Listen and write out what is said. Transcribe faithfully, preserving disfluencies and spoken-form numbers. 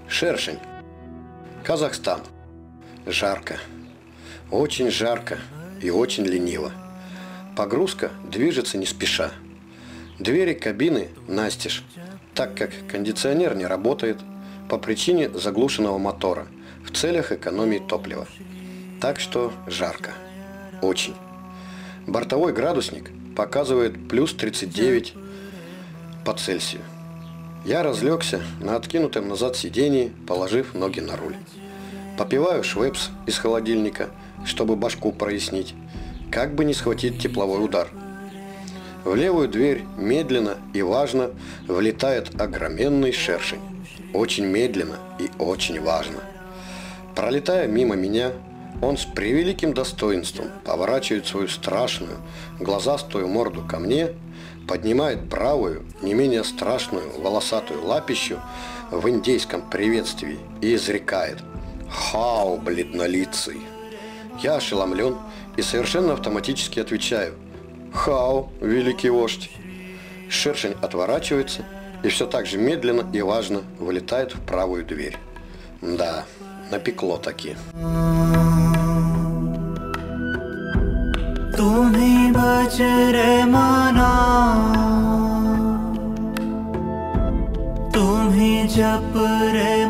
Шершень. Казахстан. Жарко. Очень жарко и очень лениво. Погрузка движется не спеша. Двери кабины настежь, так как кондиционер не работает по причине заглушенного мотора в целях экономии топлива. Так что жарко. Очень. Бортовой градусник показывает плюс тридцать девять по Цельсию. Я разлегся на откинутом назад сидении, положив ноги на руль. Попиваю швепс из холодильника, чтобы башку прояснить, как бы не схватить тепловой удар. В левую дверь медленно и важно влетает огроменный шершень. Очень медленно и очень важно. Пролетая мимо меня, он с превеликим достоинством поворачивает свою страшную, глазастую морду ко мне, поднимает правую, не менее страшную, волосатую лапищу в индейском приветствии и изрекает: «Хау, бледнолицый!» Я ошеломлен и совершенно автоматически отвечаю: «Хау, великий вождь!» Шершень отворачивается и все так же медленно и важно вылетает в правую дверь. Да, напекло таки. तुम्ही बच रे मना, तुम्ही जप रे